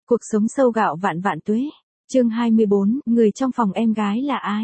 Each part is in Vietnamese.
Cuộc sống sâu gạo vạn vạn tuế. Chương 24, người trong phòng em gái là ai?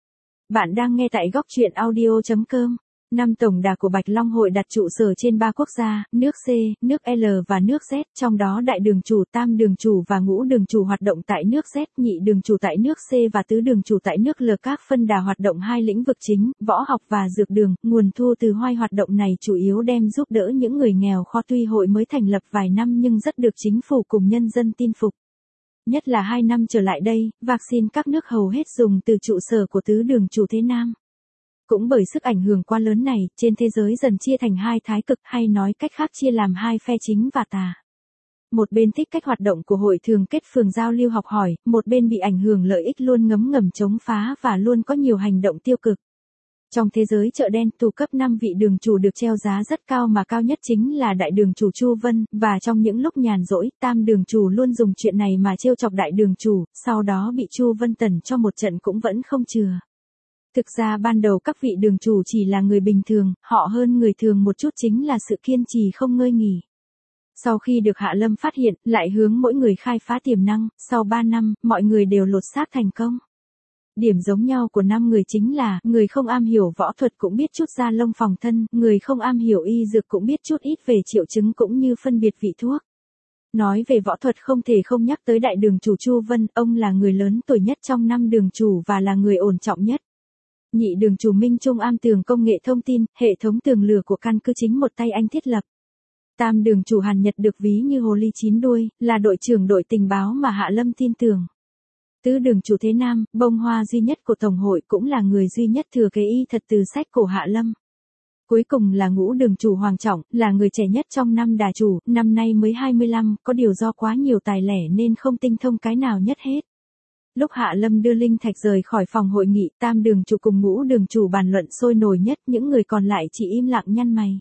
Bạn đang nghe tại góc truyện audio.com. 5 tổng đà của Bạch Long hội đặt trụ sở trên 3 quốc gia, nước C, nước L và nước Z, trong đó đại đường chủ, tam đường chủ và ngũ đường chủ hoạt động tại nước Z, nhị đường chủ tại nước C và tứ đường chủ tại nước L. Các phân đà hoạt động hai lĩnh vực chính, võ học và dược đường. Nguồn thu từ hoai hoạt động này chủ yếu đem giúp đỡ những người nghèo khó. Tuy hội mới thành lập vài năm nhưng rất được chính phủ cùng nhân dân tin phục. Nhất là 2 năm trở lại đây, vaccine các nước hầu hết dùng từ trụ sở của tứ đường chủ thế Nam. Cũng bởi sức ảnh hưởng quá lớn này, trên thế giới dần chia thành hai thái cực, hay nói cách khác chia làm hai phe chính và tà. Một bên thích cách hoạt động của hội thường kết phường giao lưu học hỏi, một bên bị ảnh hưởng lợi ích luôn ngấm ngầm chống phá và luôn có nhiều hành động tiêu cực. Trong thế giới chợ đen, tù cấp 5 vị đường chủ được treo giá rất cao mà cao nhất chính là đại đường chủ Chu Vân, và trong những lúc nhàn rỗi, tam đường chủ luôn dùng chuyện này mà trêu chọc đại đường chủ, sau đó bị Chu Vân tẩn cho một trận cũng vẫn không chừa. Thực ra ban đầu các vị đường chủ chỉ là người bình thường, họ hơn người thường một chút chính là sự kiên trì không ngơi nghỉ. Sau khi được Hạ Lâm phát hiện, lại hướng mỗi người khai phá tiềm năng, sau 3 năm, mọi người đều lột xác thành công. Điểm giống nhau của 5 người chính là, người không am hiểu võ thuật cũng biết chút da lông phòng thân, người không am hiểu y dược cũng biết chút ít về triệu chứng cũng như phân biệt vị thuốc. Nói về võ thuật không thể không nhắc tới đại đường chủ Chu Vân, ông là người lớn tuổi nhất trong 5 đường chủ và là người ổn trọng nhất. Nhị đường chủ Minh Trung am tường công nghệ thông tin, hệ thống tường lửa của căn cứ chính một tay anh thiết lập. Tam đường chủ Hàn Nhật được ví như hồ ly 9 đuôi, là đội trưởng đội tình báo mà Hạ Lâm tin tưởng. Tứ đường chủ Thế Nam, bông hoa duy nhất của Tổng hội cũng là người duy nhất thừa kế y thật từ sách cổ Hạ Lâm. Cuối cùng là ngũ đường chủ Hoàng Trọng, là người trẻ nhất trong 5 đà chủ, năm nay mới 25, có điều do quá nhiều tài lẻ nên không tinh thông cái nào nhất hết. Lúc Hạ Lâm đưa linh thạch rời khỏi phòng hội nghị, tam đường chủ cùng ngũ đường chủ bàn luận sôi nổi nhất, những người còn lại chỉ im lặng nhăn mày.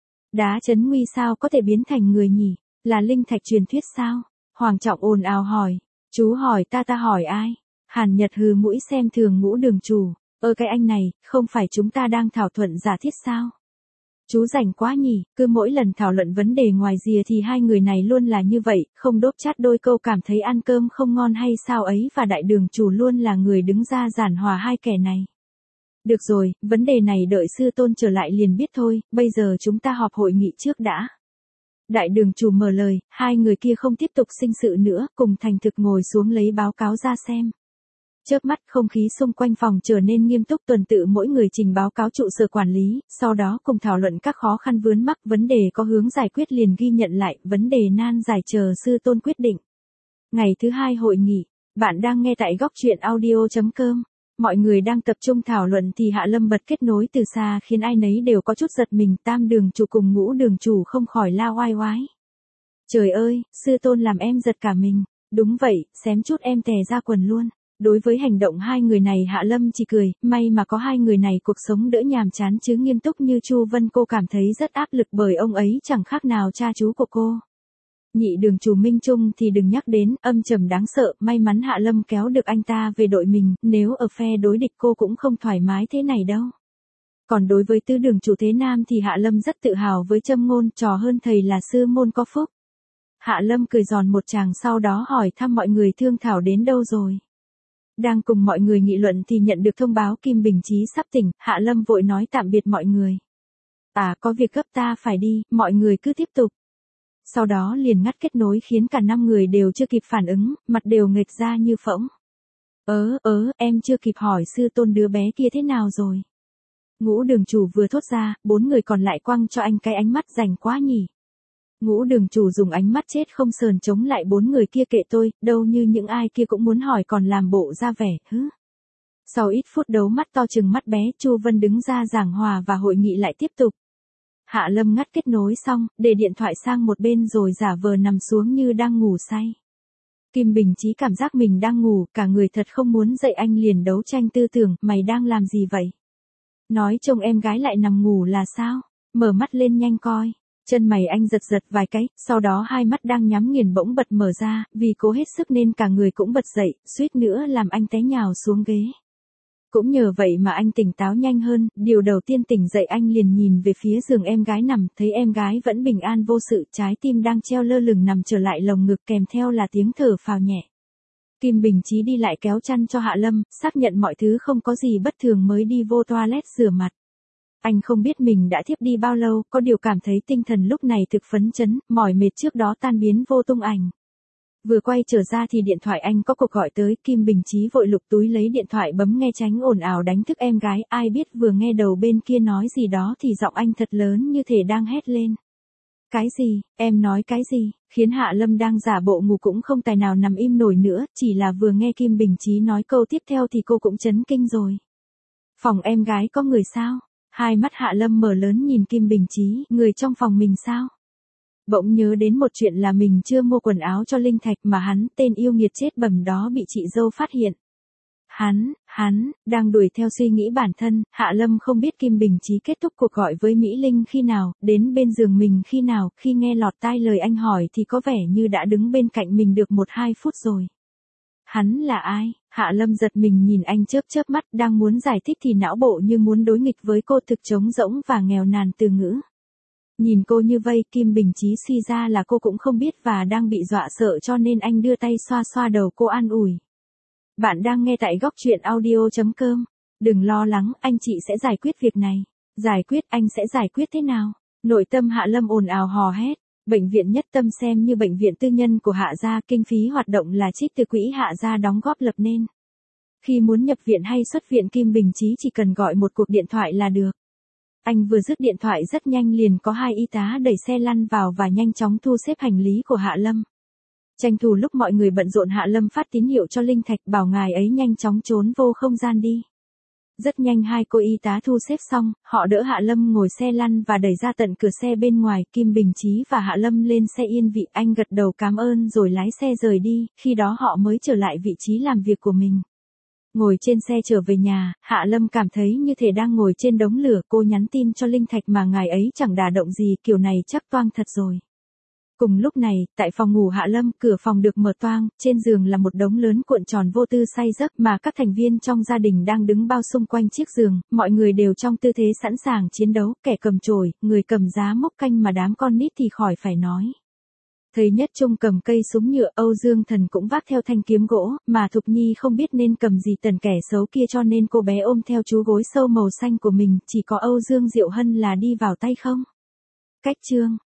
Đá chấn nguy sao có thể biến thành người nhỉ? Là linh thạch truyền thuyết sao? Hoàng Trọng ồn ào hỏi. Chú hỏi ta hỏi ai? Hàn Nhật hừ mũi xem thường ngũ đường chủ. Cái anh này, không phải chúng ta đang thảo luận giả thiết sao? Chú rảnh quá nhỉ, cứ mỗi lần thảo luận vấn đề ngoài rìa thì hai người này luôn là như vậy, không đốp chát đôi câu cảm thấy ăn cơm không ngon hay sao ấy, và đại đường chủ luôn là người đứng ra giản hòa hai kẻ này. Được rồi, vấn đề này đợi sư tôn trở lại liền biết thôi, bây giờ chúng ta họp hội nghị trước đã. Đại đường chủ mở lời, hai người kia không tiếp tục sinh sự nữa, cùng thành thực ngồi xuống lấy báo cáo ra xem. Chớp mắt không khí xung quanh phòng trở nên nghiêm túc, tuần tự mỗi người trình báo cáo trụ sở quản lý, sau đó cùng thảo luận các khó khăn vướng mắc, vấn đề có hướng giải quyết liền ghi nhận lại, vấn đề nan giải chờ sư tôn quyết định. Ngày thứ 2 hội nghị, bạn đang nghe tại góc truyện audio.com. Mọi người đang tập trung thảo luận thì Hạ Lâm bật kết nối từ xa khiến ai nấy đều có chút giật mình, tam đường chủ cùng ngũ đường chủ không khỏi la oai oái. Trời ơi, sư tôn làm em giật cả mình. Đúng vậy, xém chút em tè ra quần luôn. Đối với hành động hai người này Hạ Lâm chỉ cười, may mà có hai người này cuộc sống đỡ nhàm chán chứ nghiêm túc như Chu Vân cô cảm thấy rất áp lực bởi ông ấy chẳng khác nào cha chú của cô. Nhị đường chủ Minh Trung thì đừng nhắc đến, âm trầm đáng sợ, may mắn Hạ Lâm kéo được anh ta về đội mình, nếu ở phe đối địch cô cũng không thoải mái thế này đâu. Còn đối với tứ đường chủ Thế Nam thì Hạ Lâm rất tự hào với châm ngôn trò hơn thầy là sư môn có phúc. Hạ Lâm cười giòn một tràng sau đó hỏi thăm mọi người thương thảo đến đâu rồi. Đang cùng mọi người nghị luận thì nhận được thông báo Kim Bình Chí sắp tỉnh, Hạ Lâm vội nói tạm biệt mọi người. Có việc gấp ta phải đi, mọi người cứ tiếp tục. Sau đó liền ngắt kết nối khiến cả 5 người đều chưa kịp phản ứng, mặt đều nghệch ra như phỗng. Em chưa kịp hỏi sư tôn đứa bé kia thế nào rồi. Ngũ đường chủ vừa thốt ra, 4 người còn lại quăng cho anh cái ánh mắt rành quá nhỉ. Ngũ đường chủ dùng ánh mắt chết không sờn chống lại 4 người kia, kệ tôi, đâu như những ai kia cũng muốn hỏi còn làm bộ ra vẻ, hứ. Sau ít phút đấu mắt to chừng mắt bé, Chu Vân đứng ra giảng hòa và hội nghị lại tiếp tục. Hạ Lâm ngắt kết nối xong, để điện thoại sang một bên rồi giả vờ nằm xuống như đang ngủ say. Kim Bình Chí cảm giác mình đang ngủ, cả người thật không muốn dậy, anh liền đấu tranh tư tưởng, mày đang làm gì vậy? Nói trông em gái lại nằm ngủ là sao? Mở mắt lên nhanh coi. Chân mày anh giật vài cái, sau đó hai mắt đang nhắm nghiền bỗng bật mở ra, vì cố hết sức nên cả người cũng bật dậy, suýt nữa làm anh té nhào xuống ghế. Cũng nhờ vậy mà anh tỉnh táo nhanh hơn, điều đầu tiên tỉnh dậy anh liền nhìn về phía giường em gái nằm, thấy em gái vẫn bình an vô sự, trái tim đang treo lơ lửng nằm trở lại lồng ngực kèm theo là tiếng thở phào nhẹ. Kim Bình Chí đi lại kéo chăn cho Hạ Lâm, xác nhận mọi thứ không có gì bất thường mới đi vô toilet rửa mặt. Anh không biết mình đã thiếp đi bao lâu, có điều cảm thấy tinh thần lúc này thực phấn chấn, mỏi mệt trước đó tan biến vô tung ảnh. Vừa quay trở ra thì điện thoại anh có cuộc gọi tới, Kim Bình Chí vội lục túi lấy điện thoại bấm nghe tránh ồn ào đánh thức em gái, ai biết vừa nghe đầu bên kia nói gì đó thì giọng anh thật lớn như thể đang hét lên. Cái gì, em nói cái gì, khiến Hạ Lâm đang giả bộ ngủ cũng không tài nào nằm im nổi nữa, chỉ là vừa nghe Kim Bình Chí nói câu tiếp theo thì cô cũng chấn kinh rồi. Phòng em gái có người sao? Hai mắt Hạ Lâm mở lớn nhìn Kim Bình Chí, người trong phòng mình sao? Bỗng nhớ đến một chuyện là mình chưa mua quần áo cho Linh Thạch mà hắn, tên yêu nghiệt chết bẩm đó bị chị dâu phát hiện. Hắn, đang đuổi theo suy nghĩ bản thân, Hạ Lâm không biết Kim Bình Chí kết thúc cuộc gọi với Mỹ Linh khi nào, đến bên giường mình khi nào, khi nghe lọt tai lời anh hỏi thì có vẻ như đã đứng bên cạnh mình được 1-2 phút rồi. Hắn là ai? Hạ Lâm giật mình nhìn anh chớp chớp mắt, đang muốn giải thích thì não bộ như muốn đối nghịch với cô, thực trống rỗng và nghèo nàn từ ngữ. Nhìn cô như vây, Kim Bình Chí suy ra là cô cũng không biết và đang bị dọa sợ cho nên anh đưa tay xoa xoa đầu cô an ủi. Bạn đang nghe tại góc truyện audio.com. Đừng lo lắng, anh chị sẽ giải quyết việc này. Giải quyết, anh sẽ giải quyết thế nào? Nội tâm Hạ Lâm ồn ào hò hét. Bệnh viện Nhất Tâm xem như bệnh viện tư nhân của Hạ gia, kinh phí hoạt động là trích từ quỹ Hạ gia đóng góp lập nên. Khi muốn nhập viện hay xuất viện Kim Bình Chí chỉ cần gọi một cuộc điện thoại là được. Anh vừa dứt điện thoại rất nhanh liền có 2 y tá đẩy xe lăn vào và nhanh chóng thu xếp hành lý của Hạ Lâm. Tranh thủ lúc mọi người bận rộn Hạ Lâm phát tín hiệu cho Linh Thạch bảo ngài ấy nhanh chóng trốn vô không gian đi. Rất nhanh 2 cô y tá thu xếp xong, họ đỡ Hạ Lâm ngồi xe lăn và đẩy ra tận cửa xe bên ngoài, Kim Bình Chí và Hạ Lâm lên xe yên vị, anh gật đầu cảm ơn rồi lái xe rời đi, khi đó họ mới trở lại vị trí làm việc của mình. Ngồi trên xe trở về nhà, Hạ Lâm cảm thấy như thể đang ngồi trên đống lửa, cô nhắn tin cho Linh Thạch mà ngài ấy chẳng đả động gì, kiểu này chắc toang thật rồi. Cùng lúc này, tại phòng ngủ Hạ Lâm, cửa phòng được mở toang, trên giường là một đống lớn cuộn tròn vô tư say giấc mà các thành viên trong gia đình đang đứng bao xung quanh chiếc giường, mọi người đều trong tư thế sẵn sàng chiến đấu, kẻ cầm chổi, người cầm giá mốc canh mà đám con nít thì khỏi phải nói. Thấy Nhất Trung cầm cây súng nhựa, Âu Dương Thần cũng vác theo thanh kiếm gỗ, mà Thục Nhi không biết nên cầm gì tần kẻ xấu kia cho nên cô bé ôm theo chú gối sâu màu xanh của mình, chỉ có Âu Dương Diệu Hân là đi vào tay không. Cách chương